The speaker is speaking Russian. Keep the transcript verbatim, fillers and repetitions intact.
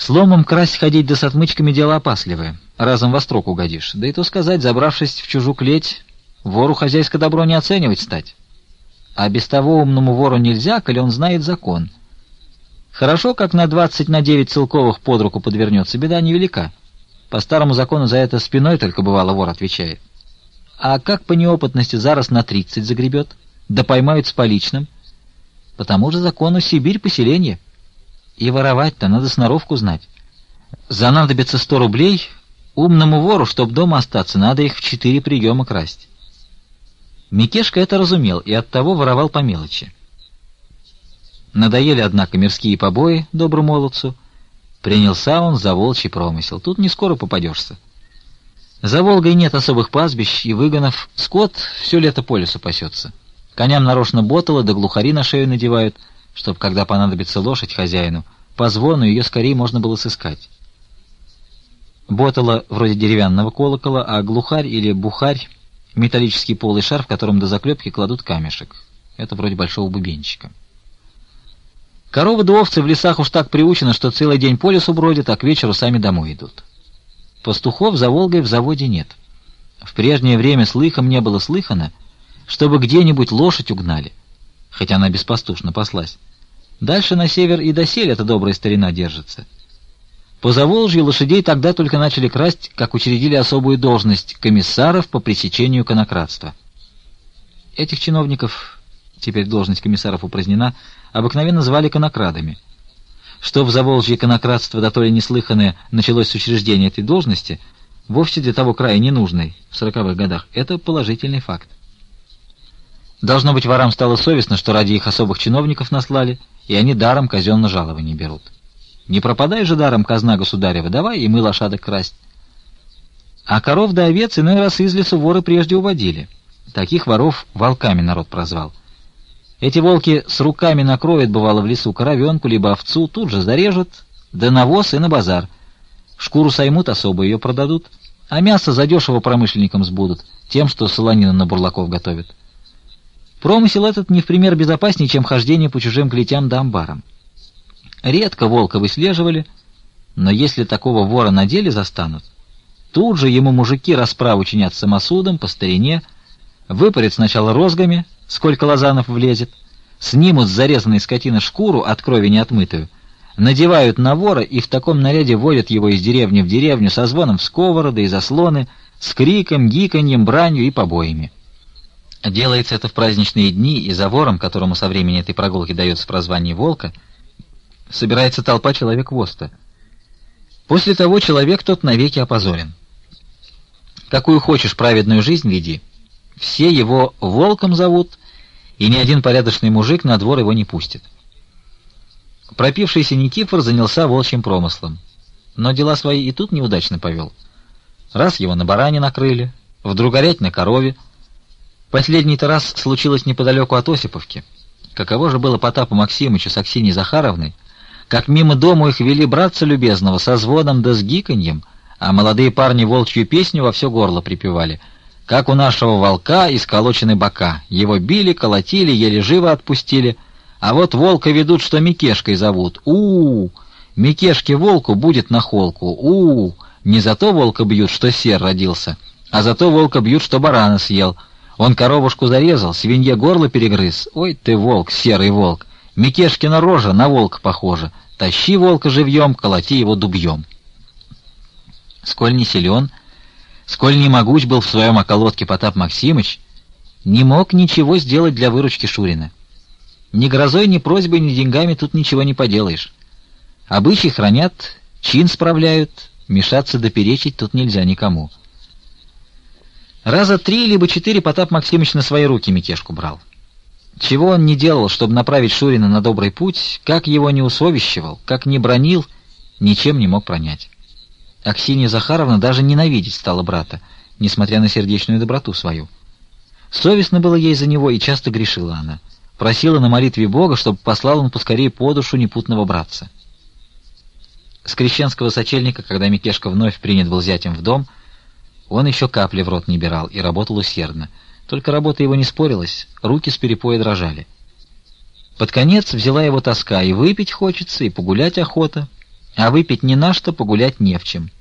С ломом красть ходить да с отмычками дело опасливое. Разом во строк угодишь. Да и то сказать, забравшись в чужую клеть, вору хозяйское добро не оценивать стать. А без того умному вору нельзя, коли он знает закон. Хорошо, как на двадцать на девять целковых под руку подвернется, беда невелика. По старому закону за это спиной только бывало вор отвечает. А как по неопытности зараз на тридцать загребет, да поймают с поличным? По тому же закону Сибирь поселение. И воровать-то надо сноровку знать. Занадобится сто рублей, умному вору, чтоб дома остаться, надо их в четыре приема красть. Микешка это разумел и оттого воровал по мелочи. Надоели, однако, мирские побои доброму молодцу. Принялся он за волчий промысел. Тут не скоро попадешься. За Волгой нет особых пастбищ и выгонов. Скот все лето по лесу пасется. Коням нарочно ботало да глухари на шею надевают, чтоб, когда понадобится лошадь хозяину, по звону ее скорее можно было сыскать. Ботало вроде деревянного колокола, а глухарь или бухарь — металлический полый шар, в котором до заклепки кладут камешек. Это вроде большого бубенчика. Коровы да овцы в лесах уж так приучены, что целый день по лесу бродят, а к вечеру сами домой идут. Пастухов за Волгой в заводе нет. В прежнее время слыхом не было слыхано, чтобы где-нибудь лошадь угнали, хотя она беспастушно паслась. Дальше на север и доселе эта добрая старина держится. По Заволжью лошадей тогда только начали красть, как учредили особую должность комиссаров по пресечению конокрадства. Этих чиновников, теперь должность комиссаров упразднена, обыкновенно звали конокрадами. Что в Заволжье конокрадство, да то ли неслыханное, началось с учреждения этой должности, вовсе для того края ненужной в сороковых годах, это положительный факт. Должно быть, ворам стало совестно, что ради их особых чиновников наслали, и они даром казенно жалований берут. Не пропадай же даром казна государева, давай и мы лошадок красть. А коров да овец иной раз из лесу воры прежде уводили. Таких воров волками народ прозвал. Эти волки с руками накроют, бывало, в лесу коровенку, либо овцу, тут же зарежут, да навоз и на базар. Шкуру соймут, особо ее продадут, а мясо задешево промышленникам сбудут, тем, что солонину на бурлаков готовят. Промысел этот не в пример безопаснее, чем хождение по чужим клетям да амбарам. Редко волка выслеживали, но если такого вора на деле застанут, тут же ему мужики расправу чинят самосудом по старине, выпарят сначала розгами, сколько лазанов влезет, снимут с зарезанной скотины шкуру, от крови не отмытую, надевают на вора и в таком наряде водят его из деревни в деревню со звоном в сковороды и заслоны, с криком, гиканьем, бранью и побоями. Делается это в праздничные дни, и за вором, которому со времени этой прогулки дается прозвание волка, собирается толпа человек воста. После того человек тот навеки опозорен. Какую хочешь праведную жизнь веди, все его волком зовут, и ни один порядочный мужик на двор его не пустит. Пропившийся Никифор занялся волчьим промыслом, но дела свои и тут неудачно повел. Раз его на баране накрыли, вдруг горять на корове. Последний-то раз случилось неподалеку от Осиповки. Каково же было Потапу Максимычу с Аксиньей Захаровной, как мимо дому их вели братца любезного со звоном да с гиканьем, а молодые парни волчью песню во все горло припевали. Как у нашего волка исколочены бока, его били, колотили, еле живо отпустили, а вот волка ведут, что Микешкой зовут. У-у-у! Микешке волку будет на холку. У-у-у! Не за то волка бьют, что сер родился, а за то волка бьют, что барана съел. Он коровушку зарезал, свинье горло перегрыз. Ой ты, волк, серый волк! Микешкина рожа на волка похожа. Тащи волка живьем, колоти его дубьем. Сколь не силен, сколь не могуч был в своем околотке Потап Максимыч, не мог ничего сделать для выручки Шурина. Ни грозой, ни просьбой, ни деньгами тут ничего не поделаешь. Обычаи хранят, чин справляют, мешаться да перечить тут нельзя никому. Раза три либо четыре Потап Максимыч на свои руки Микешку брал. Чего он не делал, чтобы направить Шурина на добрый путь, как его не усовещивал, как не бранил, ничем не мог пронять. Аксинья Захаровна даже ненавидеть стала брата, несмотря на сердечную доброту свою. Совестно было ей за него, и часто грешила она. Просила на молитве Бога, чтобы послал он поскорее по душу непутного братца. С крещенского сочельника, когда Микешка вновь принят был зятем в дом, он еще капли в рот не бирал и работал усердно. Только работа его не спорилась, руки с перепоя дрожали. Под конец взяла его тоска, и выпить хочется, и погулять охота. а выпить не на что, погулять не в чем.